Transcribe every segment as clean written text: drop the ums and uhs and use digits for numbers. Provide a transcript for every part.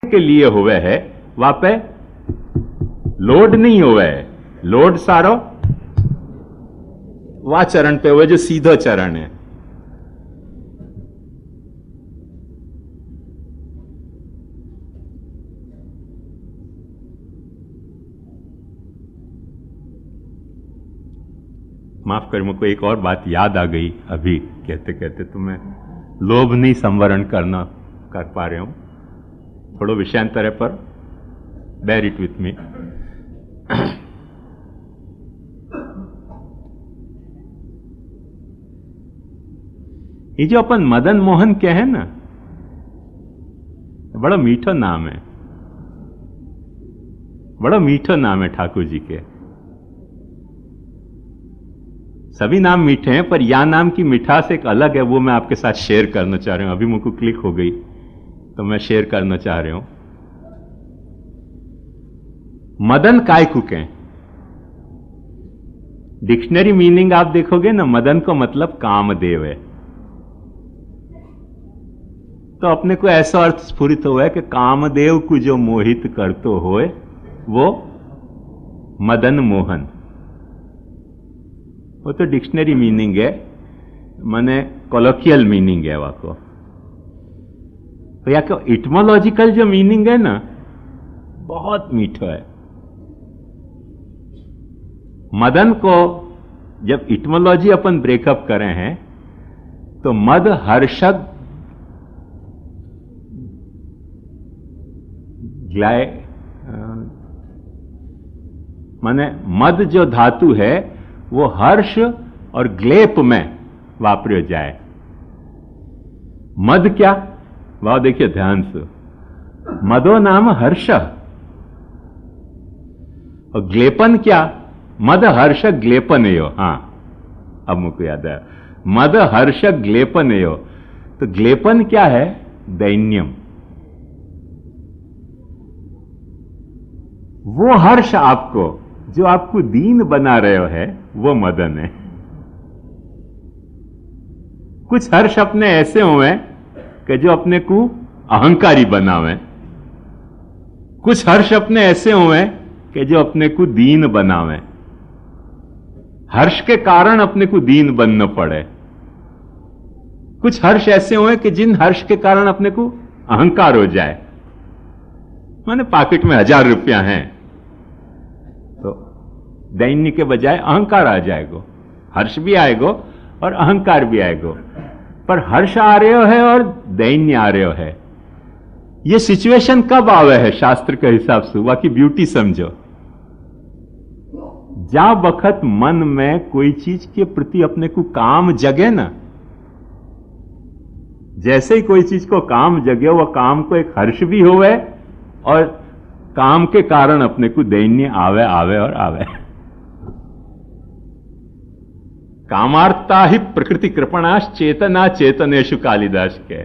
के लिए हुए है, वहां पे लोड नहीं हुए है। लोड सारो वह चरण पे हुए जो सीधो चरण है। माफ कर, मुझको एक और बात याद आ गई अभी कहते कहते, तो मैं लोभ नहीं संवरण कर पा रहे हूं, थोड़ा विषयांतर पर, बेयर इट विथ मी। ये जो अपन मदन मोहन के हैं ना, बड़ा मीठा नाम है, बड़ा मीठा नाम है ठाकुर जी के। सभी नाम मीठे हैं, पर या नाम की मिठास एक अलग है, वो मैं आपके साथ शेयर करना चाह रहा हूं। अभी मुझको क्लिक हो गई तो मैं शेयर करना चाह रहा हूं। मदन काय को कहें, डिक्शनरी मीनिंग आप देखोगे ना, मदन को मतलब कामदेव है। तो अपने को ऐसा अर्थ स्फुरित हुआ है कि कामदेव को जो मोहित करतो होए वो मदन मोहन। वो तो डिक्शनरी मीनिंग है, माने कॉलोकियल मीनिंग है वहां को। तो या कि इटमोलॉजिकल जो मीनिंग है ना, बहुत मीठा है। मदन को जब इटमोलॉजी अपन ब्रेकअप करें हैं तो मद हर्षद ग्लाय, माने मद जो धातु है वो हर्ष और ग्लेप में वापरियो जाए। मद क्या, वह देखिए ध्यान से, मदो नाम हर्ष, और ग्लेपन क्या, मद हर्ष ग्लेपन यो। हां, अब मुझको याद आया, मद हर्ष ग्लेपन यो। तो ग्लेपन क्या है, दैन्यम। वो हर्ष आपको जो आपको दीन बना रहे है वो मदन है। कुछ हर्ष अपने ऐसे हुए कि जो अपने को अहंकारी बनावे, कुछ हर्ष अपने ऐसे हुए कि जो अपने को दीन बनावे। हर्ष के कारण अपने को दीन बनना पड़े। कुछ हर्ष ऐसे हुए कि जिन हर्ष के कारण अपने को अहंकार हो जाए, माने पॉकेट में 1000 रुपया हैं तो दैन्य के बजाय अहंकार आ जाएगा। हर्ष भी आएगा और अहंकार भी आएगा, पर हर्ष आ रहे है और दैन्य आ रहे है। ये सिचुएशन कब आवे है शास्त्र के हिसाब से, बाकी ब्यूटी समझो। जा बखत मन में कोई चीज के प्रति अपने को काम जगे ना, जैसे ही कोई चीज को काम जगे, वह काम को एक हर्ष भी होवे और काम के कारण अपने को दैन्य आवे आवे और आवे। कामार्ता ही प्रकृति कृपणाश चेतना चेतनेशु, कालिदास के।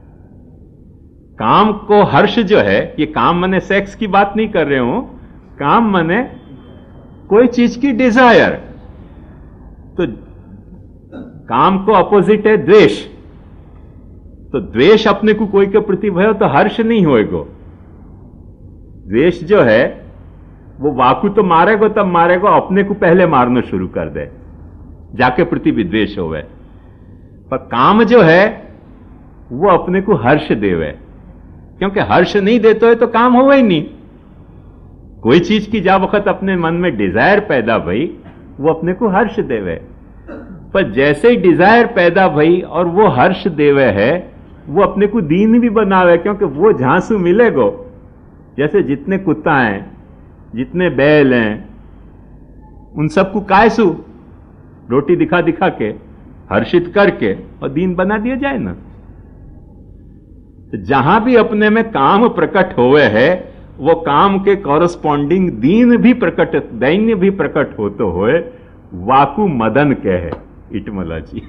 काम को हर्ष जो है, ये काम मने सेक्स की बात नहीं कर रहे हूं, काम मने कोई चीज की डिजायर। तो काम को अपोजिट है द्वेष। तो द्वेष अपने को कोई के प्रति भयो तो हर्ष नहीं होएगा। द्वेष जो है वो वाकु तो मारेगा, तब मारेगा अपने को पहले मारना शुरू कर दे, जाके प्रति विद्वेष होवे। पर काम जो है वो अपने को हर्ष देवे, क्योंकि हर्ष नहीं देते हो तो काम होवे ही नहीं। कोई चीज की जा वक्त अपने मन में डिजायर पैदा भई, वो अपने को हर्ष देवे। पर जैसे ही डिजायर पैदा भई और वो हर्ष देवे है, वो अपने को दीन भी बनावे, क्योंकि वो झांसू मिलेगो। जैसे जितने कुत्ता हैं, जितने बैल हैं, उन सबको कायसू रोटी दिखा दिखा के हर्षित करके और दीन बना दिया जाए ना। तो जहां भी अपने में काम प्रकट होवे है, वो काम के कॉरस्पॉन्डिंग दीन भी प्रकट, दैन्य भी प्रकट होते हुए वाकु मदन के है इटमोलॉजी।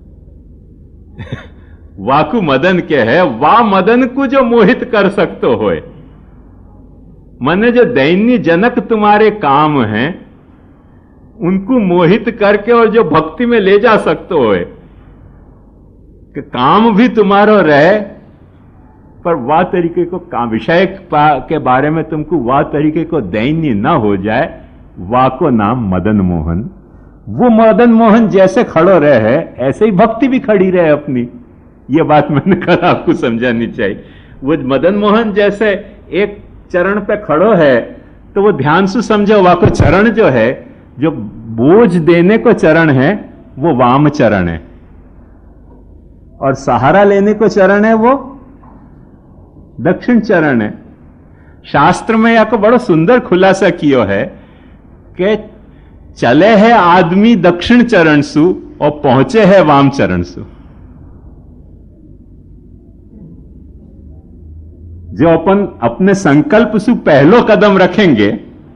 वाकु मदन के है, वा मदन को जो मोहित कर सकते होए, मने जो दैन्य जनक तुम्हारे काम हैं उनको मोहित करके और जो भक्ति में ले जा सकते होए, कि काम भी तुम्हारा रहे पर वह तरीके को विषय के बारे में तुमको वह तरीके को दैन्य ना हो जाए, वाह को नाम मदन मोहन। वो मदन मोहन जैसे खड़ो रहे है ऐसे ही भक्ति भी खड़ी रहे अपनी। ये बात मैंने कहा आपको समझानी चाहिए। वो मदन मोहन जैसे एक चरण पे खड़ो है तो वो ध्यान से समझो, वह को चरण जो है, जो बोझ देने को चरण है वो वाम चरण है, और सहारा लेने को चरण है वो दक्षिण चरण है। शास्त्र में या को बड़ा सुंदर खुलासा किया है कि चले है आदमी दक्षिण चरण सु और पहुंचे है वाम चरण सु। जो अपन अपने संकल्प से पहलो कदम रखेंगे,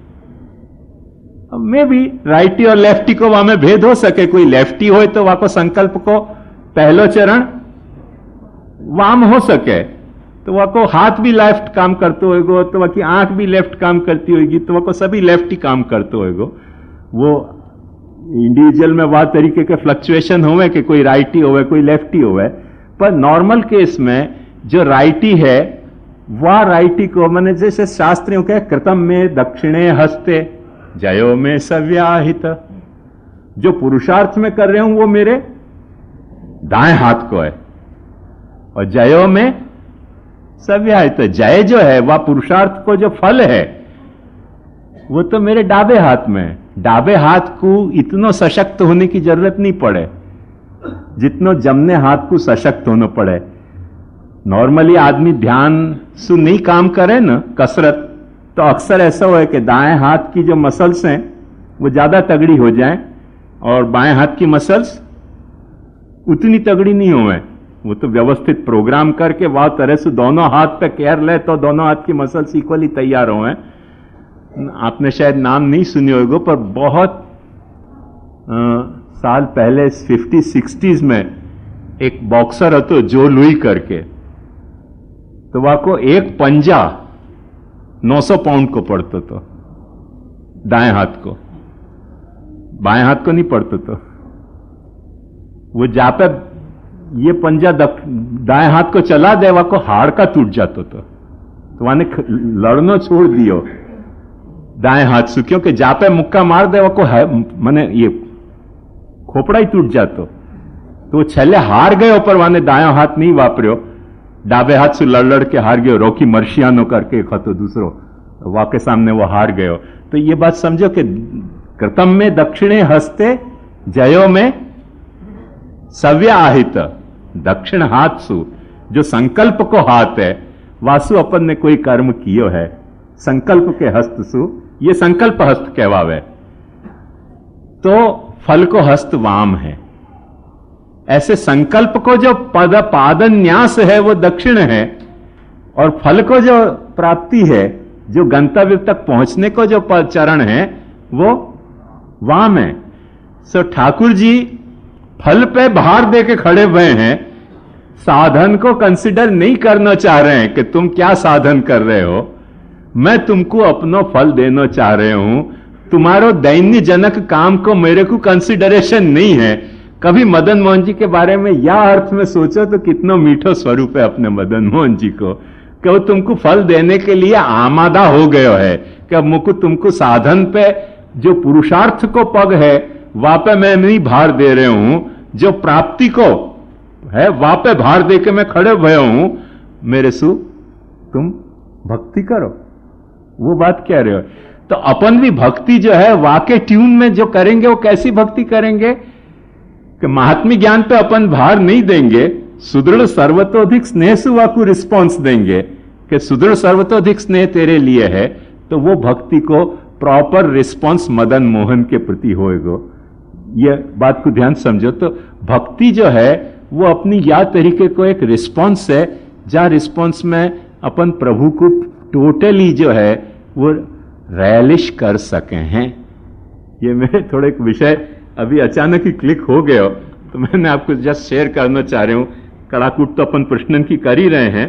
में भी राइटी और लेफ्टी को वहां में भेद हो सके, कोई लेफ्टी हो तो वहां को संकल्प को पहलो चरण वाम हो सके, तो वह को हाथ भी लेफ्ट काम करते होएगो, तो वह की आंख भी लेफ्ट काम करती होगी, तो वह को सभी लेफ्ट ही काम करते होएगो। वो इंडिविजुअल में वह तरीके के फ्लक्चुएशन होवे कि कोई राइटी होवे कोई लेफ्टी होवे, पर नॉर्मल केस में जो राइटी है वह राइटी को मैंने जैसे शास्त्रियों के कृतम में दक्षिणे हस्ते जयो में सव्याहित, जो पुरुषार्थ में कर रहे हूं वो मेरे दाएं हाथ को है, और जयो में सव्याहित, जय जो है वह पुरुषार्थ को जो फल है वो तो मेरे डाबे हाथ में है। डाबे हाथ को इतनो सशक्त होने की जरूरत नहीं पड़े जितनो जमने हाथ को सशक्त होना पड़े। नॉर्मली आदमी ध्यान से नहीं काम करे ना कसरत, तो अक्सर ऐसा हो कि दाएं हाथ की जो मसल्स हैं वो ज्यादा तगड़ी हो जाएं और बाएं हाथ की मसल्स उतनी तगड़ी नहीं होवे। वो तो व्यवस्थित प्रोग्राम करके वह तरह से दोनों हाथ पे केयर ले तो दोनों हाथ की मसल्स इक्वली तैयार हो। आपने शायद नाम नहीं सुनी होगा, पर बहुत साल पहले 50-60s में एक बॉक्सर હતો जो लुई करके, तो वह को एक पंजा 900 पाउंड को पड़ता तो, दाएं हाथ को, बाएं हाथ को नहीं पड़ता तो। वो जा पे ये पंजा दाएं हाथ को चला दे, वह को हाड़ का टूट जाता तो वाने लड़नो छोड़ दियो दाएं हाथ से, क्योंकि जा पे मुक्का मार दे वो मैंने ये खोपड़ा ही टूट जातो। तो वो छेले हार गयो, पर वाने दाया हाथ नहीं वापरियो, डाबे हाथ से लड़ लड़ के हार गयो। रॉकी मर्शियानो करके एक હતો दूसरो, वाके सामने वो हार गयो। तो ये बात समझो कि कृतम में दक्षिणे हस्ते जयो में सव्याहित, दक्षिण हाथ सु जो संकल्प को हाथ है, वासु अपन ने कोई कर्म कियो है संकल्प के हस्त सु, ये संकल्प हस्त कहवावे, तो फल को हस्त वाम है। ऐसे संकल्प को जो पादन्यास है वो दक्षिण है, और फल को जो प्राप्ति है, जो गंतव्य तक पहुंचने को जो चरण है वो वाम है। सो ठाकुर जी फल पे भार दे के खड़े हुए हैं, साधन को कंसिडर नहीं करना चाह रहे हैं कि तुम क्या साधन कर रहे हो, मैं तुमको अपनो फल देना चाह रहे हूं। तुम्हारो दैन्य जनक काम को मेरे को कंसिडरेशन नहीं है। कभी मदन मोहन जी के बारे में या अर्थ में सोचो तो कितना मीठो स्वरूप है अपने मदन मोहन जी को, कि वो तुमको फल देने के लिए आमादा हो गयो है कि अब मुझको तुमको साधन पे जो पुरुषार्थ को पग है वहां पे मैं नहीं भार दे रहे हूं, जो प्राप्ति को है वहां पे भार दे के मैं खड़े हुए हूं, मेरे सु तुम भक्ति करो। वो बात कह रहे हो। तो अपन भी भक्ति जो है वाके ट्यून में जो करेंगे वो कैसी भक्ति करेंगे कि महात्म्य ज्ञान पे अपन भार नहीं देंगे, सुदृढ़ सर्वतोधिक स्नेह से वाकु रिस्पॉन्स देंगे कि सुदृढ़ सर्वतोधिक स्नेह तेरे लिए है, तो वो भक्ति को प्रॉपर रिस्पॉन्स मदन मोहन के प्रति होएगा। ये बात को ध्यान समझो। तो भक्ति जो है वो अपनी या तरीके को एक रिस्पॉन्स है, जहां रिस्पॉन्स में अपन प्रभु को टोटली जो है वो रैलिश कर सके हैं। ये मेरे थोड़े एक विषय अभी अचानक ही क्लिक हो गया, तो मैंने आपको जस्ट शेयर करना चाह रहा हूं। कड़ाकूट तो अपन प्रश्न की कर ही रहे हैं,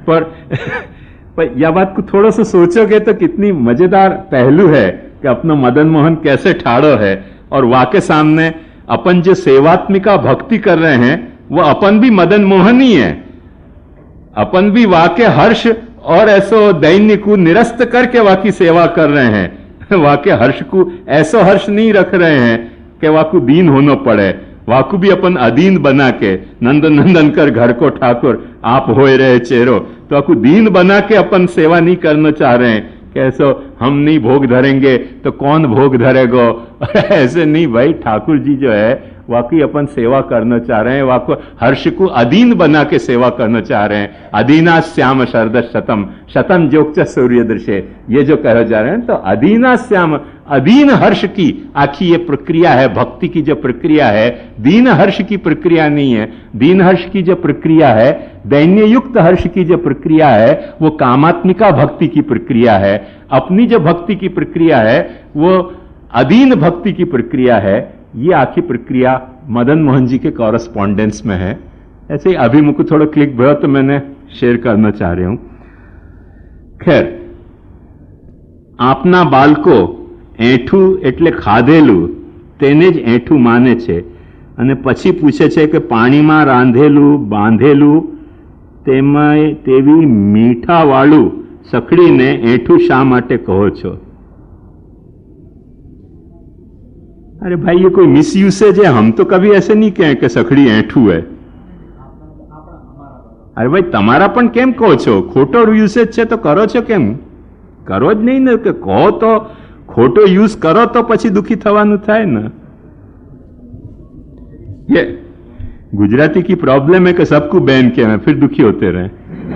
पर यह बात को थोड़ा सा सोचोगे तो कितनी मजेदार पहलू है कि अपना मदन मोहन कैसे ठाड़ो है, और वाके सामने अपन जो सेवात्मिका भक्ति कर रहे हैं वो अपन भी मदन मोहन ही है। अपन भी वाके हर्ष और ऐसो दैन्य को निरस्त करके वाकी सेवा कर रहे हैं। वाके हर्ष को ऐसो हर्ष नहीं रख रहे हैं कि वाकू दीन होना पड़े। वाकू भी अपन अधीन बना के नंदन नंदन कर घर को ठाकुर आप होए रहे चेहरो, तो वाकू दीन बना के अपन सेवा नहीं करना चाह रहे हैं। कैसो हम नहीं भोग धरेंगे तो कौन भोग धरेगो। ऐसे नहीं भाई, ठाकुर जी जो है वाकई अपन सेवा करना चाह रहे हैं, वाकई हर्ष को अधीन बना के सेवा करना चाह रहे हैं। अधीना श्याम शरद शतम शतम जोक्च सूर्य दृश्य, ये जो कहे जा रहे हैं, तो अधीना श्याम अधीन हर्ष की आखी ये प्रक्रिया है। भक्ति की जो प्रक्रिया है दीन हर्ष की प्रक्रिया नहीं है। दीन हर्ष की जो प्रक्रिया है, दैन्य युक्त हर्ष की जो प्रक्रिया है, वो कामात्मिका भक्ति की प्रक्रिया है। अपनी जो भक्ति की प्रक्रिया है वो अधीन भक्ति की प्रक्रिया है। ये आखिरी प्रक्रिया मदन मोहन जी के कॉरेस्पॉन्डेंस में है। ऐसे ही अभी मुझको थोड़ा क्लिक भयो तो मैंने शेयर करना चाह रही हूं। खैर, आपना बालको एठू एटले खाधेलू तेने ज एठू माने छे અને પછી પૂછે છે કે પાણીમાં રાંધેલું બાંધેલું તેવી મીઠાવાળું સખડીને એઠું શા માટે કહો છો? अरे भाई, ये कोई मिस यूसेज है। हम तो कभी ऐसे नहीं कहें कि सखड़ी ऐठू है। अरे भाई, तमारा पण केम कहो छो? खोटो यूसेज छे तो करो छो केम? करो ज नहीं ने, कि कहो तो खोटो यूज करो तो पछी दुखी थवानुं थाय ने। ये गुजराती की प्रॉब्लम है कि सबको बैन किया है, फिर दुखी होते रहे।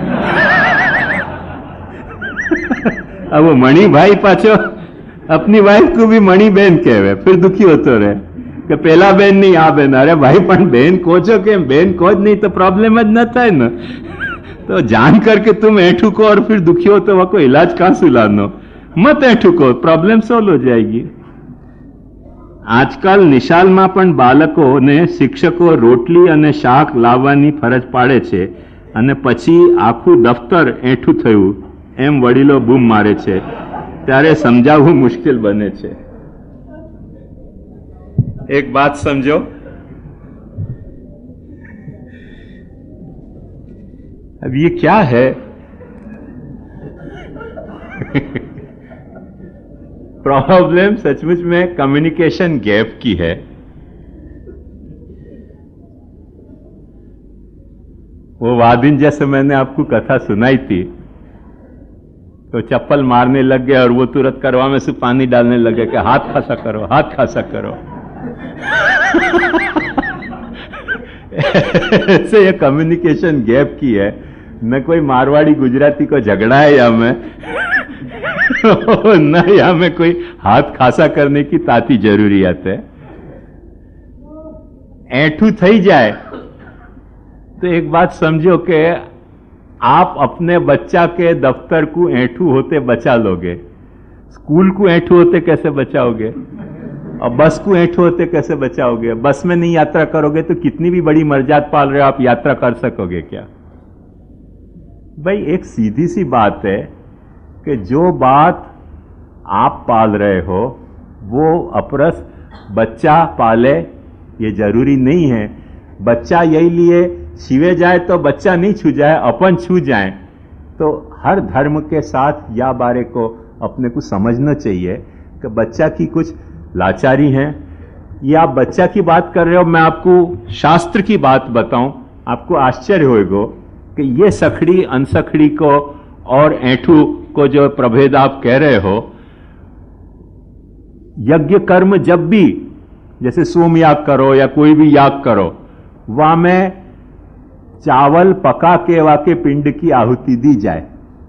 अब वो मणि भाई पाछो अपनी वाइफ को भी मणि बहन कहवे, फिर दुखी होते रहे कि पहला बहन नहीं आ बहन। अरे भाई, पण बहन कोचो के बहन कोच नहीं तो प्रॉब्लम ज न थाय न। तो जान करके तुम ऐठू को और फिर दुखी हो तो वह इलाज कहां से लानो? मत ऐठू को, प्रॉब्लम सोल्व हो जाएगी। આજકાલ નિશાલમાં પણ બાળકોને શિક્ષકો રોટલી અને શાક લાવવાની ફરજ પાડે છે અને પછી આખું દફતર એઠું થયું એમ વડીલો બૂમ મારે છે, ત્યારે સમજાવવું મુશ્કેલ બને છે। એક बात समझो, अब ये क्या है? प्रॉब्लम सचमुच में कम्युनिकेशन गैप की है। वो वादिन जैसे मैंने आपको कथा सुनाई थी, तो चप्पल मारने लग गए और वो तुरंत करवा में से पानी डालने लगे कि हाथ खासा करो, हाथ खासा करो। ऐसे ये कम्युनिकेशन गैप की है। न कोई मारवाड़ी गुजराती को झगड़ा है या मैं न या में कोई हाथ खासा करने की ताती जरूरियत है। ऐठू थई जाए तो एक बात समझो कि आप अपने बच्चा के दफ्तर को ऐठू होते बचा लोगे, स्कूल को ऐठू होते कैसे बचाओगे, और बस को ऐठू होते कैसे बचाओगे? बस में नहीं यात्रा करोगे तो कितनी भी बड़ी मर्यादा पाल रहे हो, आप यात्रा कर सकोगे क्या? भाई, एक सीधी सी बात है कि जो बात आप पाल रहे हो वो अपरस बच्चा पाले, ये जरूरी नहीं है। बच्चा यही लिए छीवे जाए तो बच्चा नहीं छू जाए, अपन छू जाए। तो हर धर्म के साथ या बारे को अपने को समझना चाहिए कि बच्चा की कुछ लाचारी है। ये आप बच्चा की बात कर रहे हो, मैं आपको शास्त्र की बात बताऊं, आपको आश्चर्य होगा कि ये सखड़ी अनसखड़ी को और ऐठू को जो प्रभेद आप कह रहे हो, यज्ञ कर्म जब भी, जैसे सोम याग करो या कोई भी याग करो, वहां में चावल पका के वाके पिंड की आहुति दी जाए।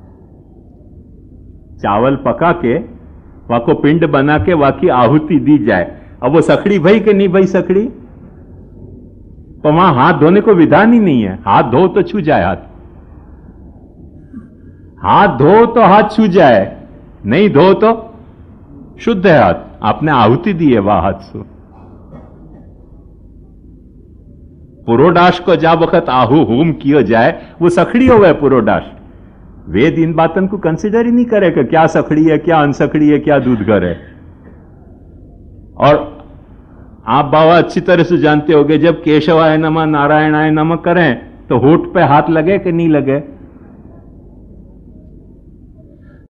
चावल पका के वाको पिंड बना के वाकी आहुति दी जाए। अब वो सखड़ी भाई कि नहीं भाई सखड़ी, तो वहां हाथ धोने को विधान ही नहीं है। हाथ धो तो छू जाए, हाथ धो तो हाथ छू जाए, नहीं धो तो शुद्ध है हाथ, आपने आहुति दी है वह हाथ से। पुरोडाश को जा वक्त आहु होम किया जाए वो सखड़ी हो गए पुरोडाश। वेद इन बातों को कंसिडर ही नहीं करे कि क्या सखड़ी है, क्या अनसखड़ी है, क्या दूध घर है। और आप बाबा अच्छी तरह से जानते होंगे, जब केशवाय नमः नारायणाय नमः करें तो होठ पे हाथ लगे कि नहीं लगे?